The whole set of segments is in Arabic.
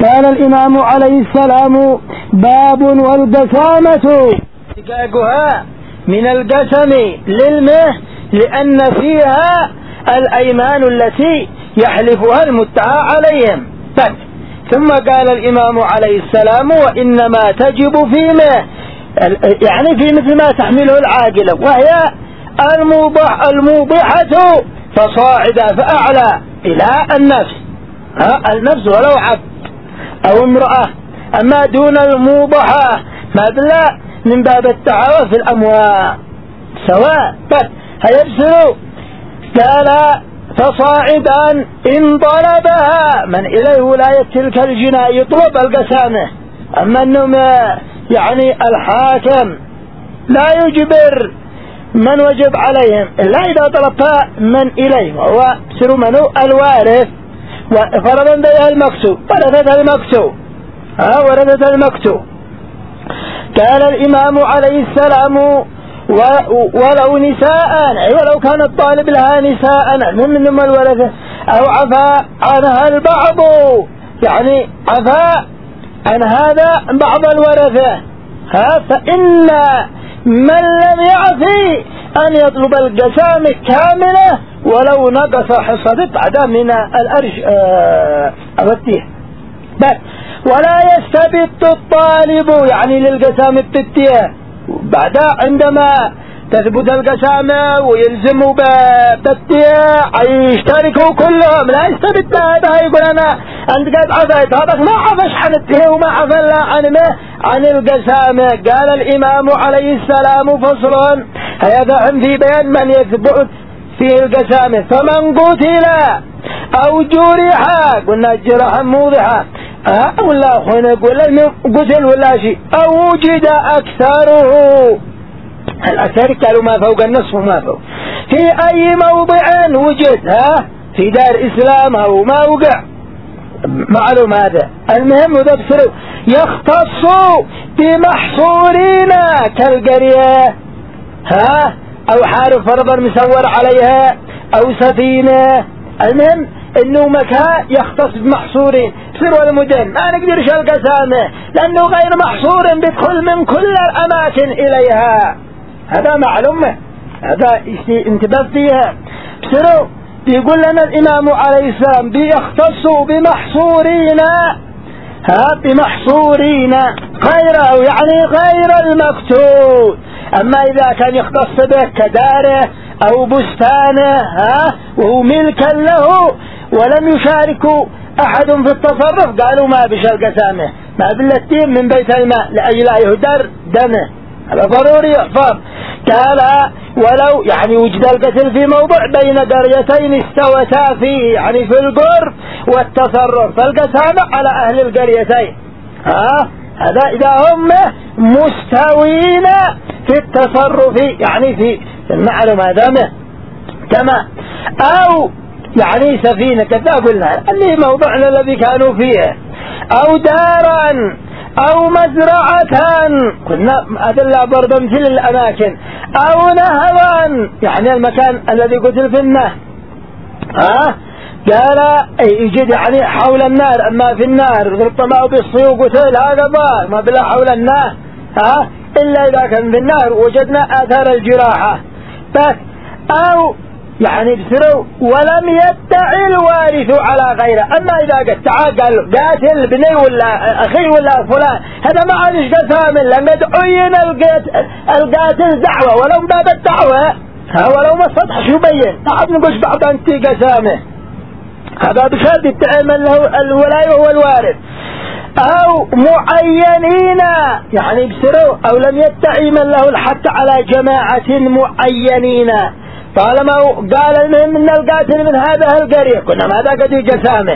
قال الإمام عليه السلام: باب والقسامة احتقاقها من القسم للمه لأن فيها الأيمان التي يحلفها المدعى عليهم. ثم قال الإمام عليه السلام: وإنما تجب فيما يعني في مثل ما تحمله العاقلة، وهي الموضحة فصاعدا فأعلى إلى النفس، النفس ولو عبد أو امرأة. أما دون الموضحة مبلغ من باب التعاون في الأموال سواء. هيبسلوا قال: فصاعدا إن طلبها من إليه ولاية تلك الجناية يطلب القسامة. أما أنهم يعني الحاكم لا يجبر من وجب عليهم إلا إذا طلبها من إليه، وهو سر منه الوارث، وفرضا بها المكتوب ورثة المكتوب. قال الإمام عليه السلام: ولو نساء، ولو كان الطالب لها نساء منهم الورثة، أو عفا عنها البعض، يعني عفا عن هذا بعض الورثة، فإن من لم يعفي أن يطلب القسامة كاملة ولو نقص حصة بعد من الأرش أبتيه. ولا يستبت الطالب يعني للقسامة التتيه بعد عندما تثبت القسامة ويلزموا بالتتيه يشتركوا كلهم. لا يستبت هذا يقول أنا أنت قد عفيت، هذا ما عفش عن التيه وما عفى الله عن القسامة. قال الإمام عليه السلام: فصل هذا في بيان من يثبت فيه القسامة. فمن قتل أو جرح، قلنا الجرح موضحة ولا أخونا ولا قتل ولا شيء، أو وجد أكثره، الأكثر قالوا ما فوق النصف وما فوق، في أي موضع وجد، في دار إسلام أو ما وقع معلوم هذا. المهم ذبسروا يختص بمحصورين كالقرية، أو حارب فرضا مسور عليها أو سفينة. المهم إنه مكان يختص بمحصورين. سر المدن ما نقدرش القسامة لأنه غير محصور بدخل من كل الأماكن إليها، هذا معلومة، هذا انتبه فيها. سروا يقول لنا الإمام عليه السلام: بيختص بمحصورين، بمحصورين غيره يعني غير المقتول. أما إذا كان يختص به كداره أو بستانه وهو ملكا له ولم يشاركوا أحد في التصرف، قالوا ما بش القسامة، ما بالتين من بيت الماء لأجل يهدر دمه، هذا ضروري يحفظ. قال: ولو يعني وجد القتل في موضع بين قريتين استوتا فيه، يعني في القرب والتصرف، فالقسامة على أهل القريتين، هذا إذا هم مستوين في التصرف، يعني في المعلومة دمه كما، أو يعني سفينة كذا قلنا اللي موضعنا الذي كانوا فيه، أو دارا أو مزرعة، قلنا أدلة برضه مثل الأماكن، أو نهرا يعني المكان الذي قتل في النهر، قال يجد يعني حول النهر. أما في النهر ربما بالصيوق قتل هذا ضار ما بلا حول النهر، إلا إذا كان في النهر وجدنا آثار الجراحة. أو يعني بسروا ولم يدعي الوارث على غيره. أما إذا قال قاتل بني ولا أخي ولا فلان، هذا ما عادش قسام لما عين القاتل دعوة ولو باب الدعوة، ولو ما السطح شو بين نحن نقول بعض أنت قسامه، هذا بشرط يتعامل له الولاية وهو الوارث. أو معينين يعني بسروا أو لم يدعي من له الحق على جماعة معينين، طالما قال المهم من القاتل من هذا القرية، قلنا ماذا قد جسامه،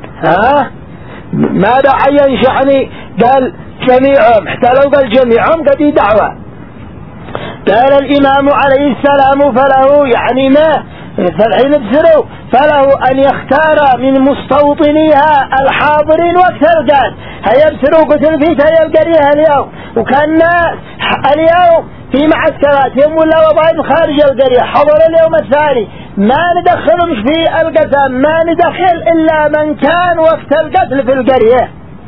ماذا عين شعني قال جميعهم، حتى لو قال جميعهم قد دعوة. قال الإمام عليه السلام: فله يعني ما فالحين بسروا فله أن يختار من مستوطنيها الحاضرين وقت القتل. هيا بسروا قتل في تلك القرية اليوم، وكان اليوم في معسكرات يوم ولا وضعين خارج القرية، حضر اليوم الثاني، ما ندخلهم في القتل، ما ندخل إلا من كان وقت القتل في القرية،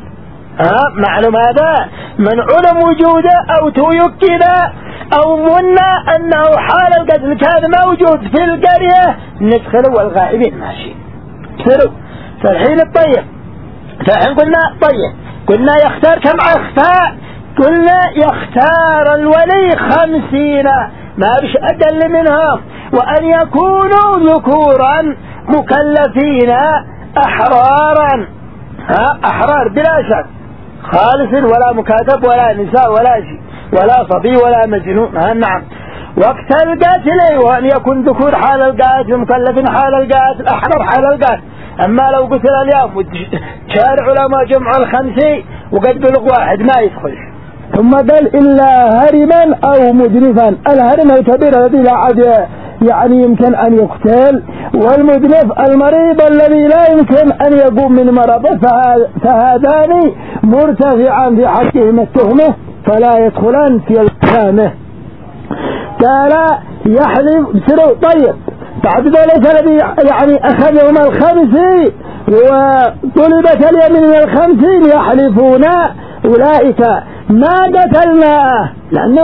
معلوم هذا من علم وجوده أو تيكد أو منا أنه حال القتل كان موجود في القرية ندخلوا والغائبين ماشي ندخلوا. فالحين الطيب فالحين قلنا طيب قلنا يختار كم أخفاء؟ قلنا يختار الولي 50 ما بش أقل منهم، وأن يكونوا ذكورا مكلفين أحرارا أحرار بلا شك خالص ولا مكاتب ولا نساء ولا شيء ولا صبي ولا مجنون. نعم. وقت القاتل وأن يكون ذكور حال القاتل مكلفين حال القاتل أحرار حال القاتل. أما لو قتل اليوم شارع علماء جمع 50 وقد بلغ واحد ما يدخل. ثم قال إلا هرما أو مدنفا. الهرم الكبير الذي لا عاد يعني يمكن أن يقتل، والمدنف المريض الذي لا يمكن أن يقوم من مرضه، فهذان مرتفعان في حقهم التهمة فلا يدخلان في القامة. قال يحلف بسرو. طيب بعد ذلك الذي يعني أخذهم 50 وطلبت اليمين من 50 يحلفون أولئك ما قتلناه لأنه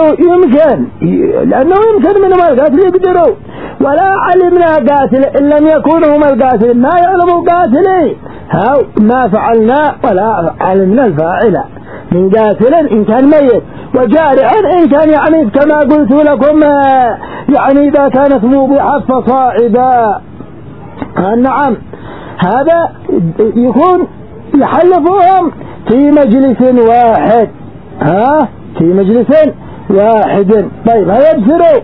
يمكن منهم القاتل يقدروا، ولا علمنا قاتل إن لم يكونوا هم القاتل ما يعلموا قاتلين ما فعلنا ولا علمنا الفاعل من قاتل إن كان ميت وجارع إن كان يعني كما قلت لكم يعني إذا كانت موضحة فصاعدا. نعم. هذا يكون يحلفوهم في مجلس واحد في مجلس واحد. طيب هيبصروا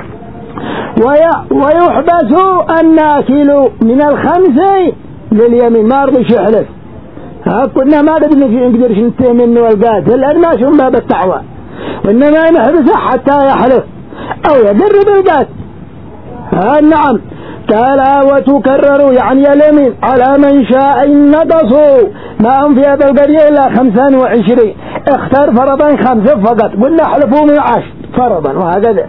ويحبس الناكل من 50 لليمين ما رضيش يحلف. قلنا ما نقدرش ننتهي منه القاتل لأن ما شو باب الدعوة، وإنما نحبسه حتى يحلف أو يقر بالقاتل. نعم. قال وتكرروا يعني اليمين على من شاء إن نقصوا ما هم في هذا القرية إلا 25. اختار فرضا 5 فقط، قلنا احلفوا من 10 فرضا وهكذا.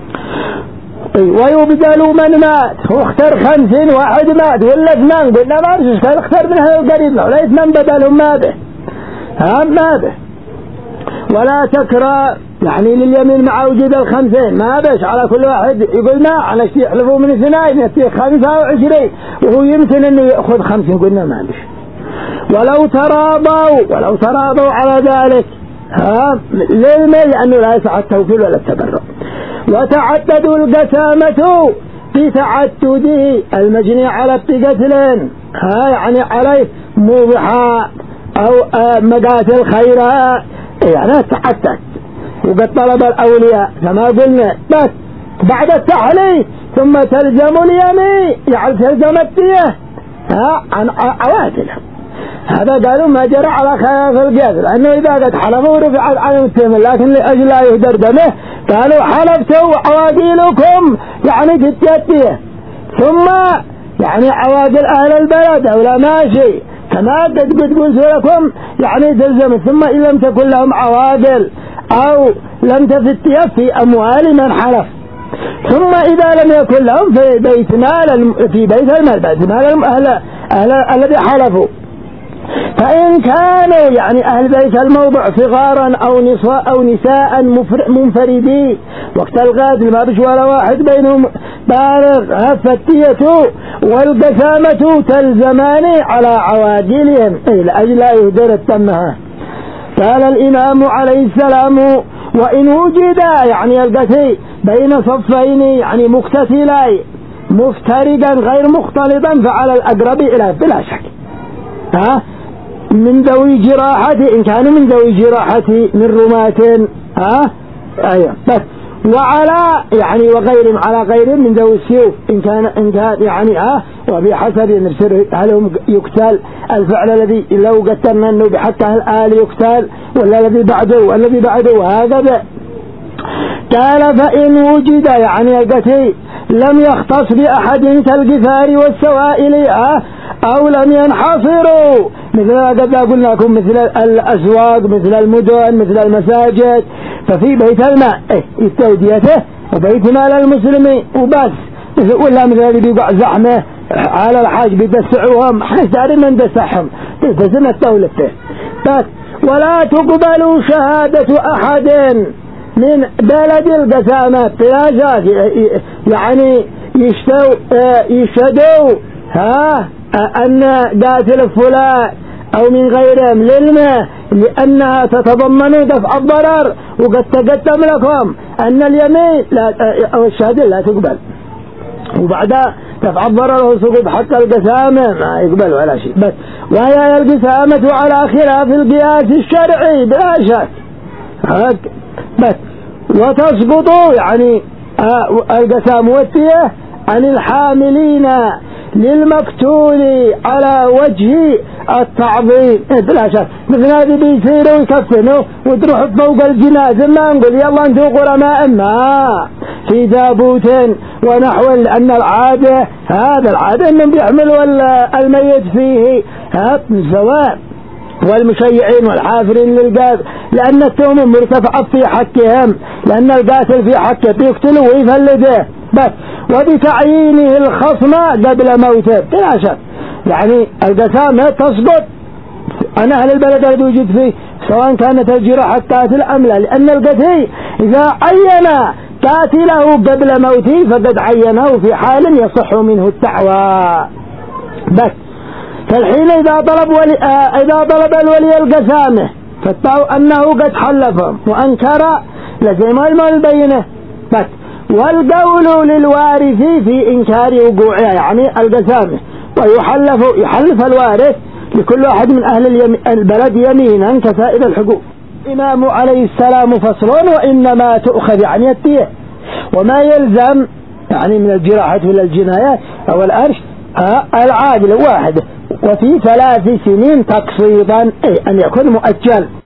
ويبدل من مات واختار 50 واحد مات ولا 2 قلنا ما رجش كان اختار من هذا القريب ولا 2 بدلهم ما به ما به. ولا تكرى يعني لليمين مع وجود 50 ما بش على كل واحد يقول ما على شيء يحلفوا من 2 يأتي 25 وهو يمكن انه يأخذ 50 قلنا ما بش. ولو تراضوا على ذلك للمال لأنه لا يسعى التوكيل ولا التبرع. وتعددوا القسامة في تعدده المجني على قتلين يعني عليه موضحة أو مقاتل خيرها يعني تعدد. وقد طلب الأولياء كما قلنا بس بعد التحليل ثم تلزم اليمين يعني تلزم الدية عن عواتلهم. هذا قالوا ما جرى على خلاف القاتل لأنه إذا قد حلفوا رفعت عنهم التهم، لكن لأجل لا يهدر دمه قالوا حلفتوا عواقلكم يعني تتيتيه ثم يعني عواقل أهل البلد أو لا ماشي كما قد قلت لكم يعني تلزم. ثم إن لم تكن لهم عواقل أو لم تفتيه في أموال من حلف، ثم إذا لم يكن لهم في بيت المال بيت مال الذي حلفوا. فإن كانوا يعني أهل بيت الموضع صغارا أو نساء منفردين وقت الغادر ما بش ولا واحد بينهم بالغ فالتية والقسامة تلزمان على عواجلهم لأجل لا يهدر التمها. قال الإمام عليه السلام وإن وجد يعني القتي بين صفين يعني مقتتلين مفترقا غير مختلطا فعلى الأقرب إلى بلا شك من ذوي جراحة إن كانوا من ذوي جراحة من رماة أيوة بس وعلى يعني وغيرهم على غيرهم من ذوي السيوف إن كان يعني وبحسب نفسه هل هم يقتل الفعل الذي لو قتلنا أنه بحتى الآل يقتل ولا الذي بعده وهكذا. قال فإن وجد يعني القتي لم يختص بأحد كالقفار والسوائل أو لم ينحصروا مثل قد قلنا لكم مثل الأسواق مثل المدن مثل المساجد، ففي بيت الماء التوديته وبيت مال المسلمين وبس، ولا مثل اللي بيقع زحمة على الحاج بيدسعوهم حتى من دسعهم تلتزم الدولة بس. ولا تقبل شهادة أحد من بلد القسامة قياسات، يعني يشهدوا أن قاتل فلان أو من غيرهم للمه لأنها تتضمن دفع الضرر، وقد تقدم لكم أن اليمين أو الشهادة لا تقبل، وبعدها دفع الضرر وسقوط حق القسامة ما يقبل ولا شيء. بس وهي القسامة على خلاف القياس الشرعي بلا شك. بس وتسقط يعني القسام والدية عن الحاملين للمقتول على وجه التعظيم بلا شك. مثل هذه بيصيروا يكفنوا وتروح فوق الجنازة ما نقول يلا انتوا قرماء ما في تابوت ونحو، لأن العادة هذا العادة انهم بيحملوا الميت فيه سواء والمشيعين والحافرين للقاتل، لأن التهم مرتفعة في حقهم، لأن القاتل في حقه بيقتله ويفلده بس، وبتعيينه الخصم قبل موته بلا شك. يعني القسامة تسقط عن أهل البلد الذي يوجد فيه سواء كانت الجراحة قاتل أم لا، لأن القتيل إذا عين قاتله قبل موته فقد عينه في حال يصح منه الدعوى. بس فالحين إذا طلب الولي القسامة فاتبعوا أنه قد حلفهم وأنكر لزم البينة بس، والقول للوارث في إنكار وقوعها يعني القسامة، ويحلف الوارث لكل واحد من أهل البلد يمينا كسائر الحقوق. الإمام عليه السلام فصل وإنما تؤخذ عن الدية وما يلزم يعني من الجراحة ولا الجنايات أو الأرش العادل واحد، وفي 3 سنين تقسيطا أي أن يكون مؤجل.